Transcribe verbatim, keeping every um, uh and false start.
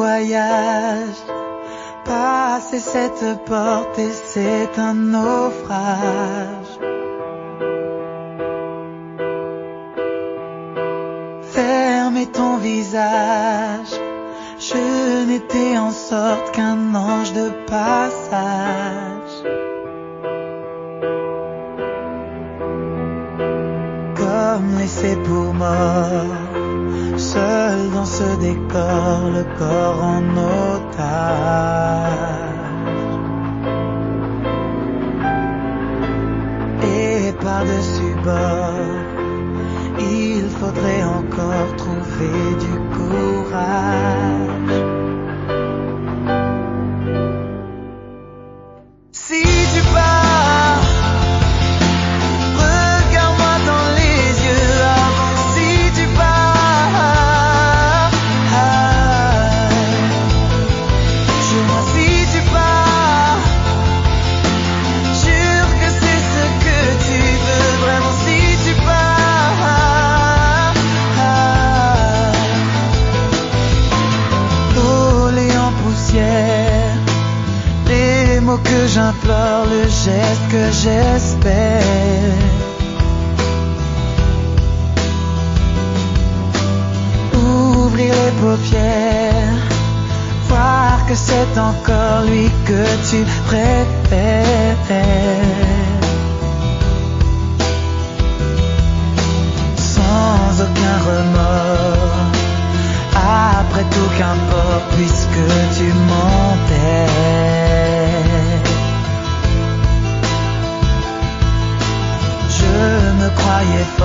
voyage. Passer cette porte et c'est un naufrage. Fermer ton visage, je n'étais en sorte qu'un ange de passage. Comme laissé pour mort, seul dans ce décor, le corps en otage. Et par-dessus bord, il faudrait encore trouver du courage. Si tu pars, regarde-moi dans les yeux avant. Si tu pars, jure-moi si tu pars, jure que c'est ce que tu veux vraiment. Si tu pars, volé en poussière, les mots que j'implore, le geste que j'espère. Ouvrir les paupières, voir que c'est encore lui que tu préfères. Sans aucun remords, après tout qu'importe puisque tu m'enterres. Je me croyais fort.